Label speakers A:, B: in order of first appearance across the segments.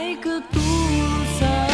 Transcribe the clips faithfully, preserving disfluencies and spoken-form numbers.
A: menilai ketulusan.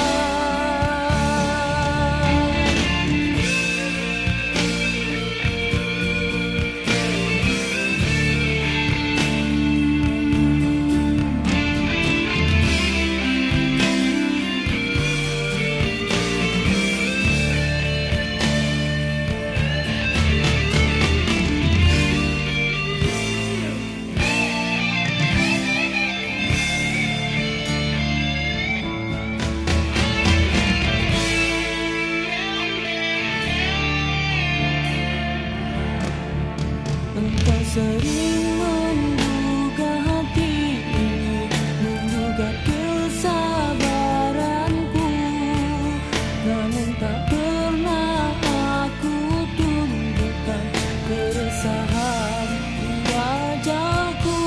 A: Engkau sering menduga hati ini, menduga kesabaranku, namun tak pernah aku tunjukkan keresahan di wajahku.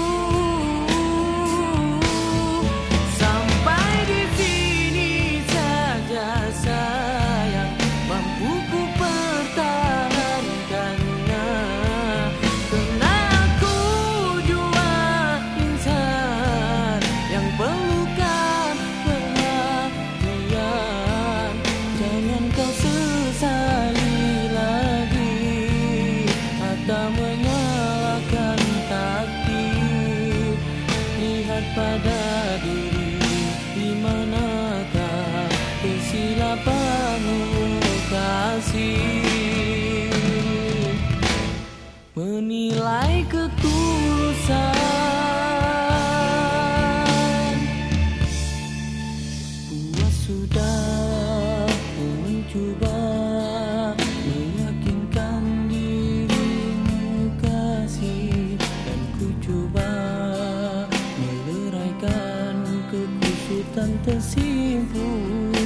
A: Sampai di sini saja sayang, mampu ku pertahankannya. Perlukan perhatian, jangan kau sesali lagi atau menyalahkan takdir. Lihat pada diri, di manakah kesilapanmu kasih. Menilai ketulusan. Sudah mencoba meyakinkan dirimu kasih, dan ku coba meleraikan kekusutan tersimpul.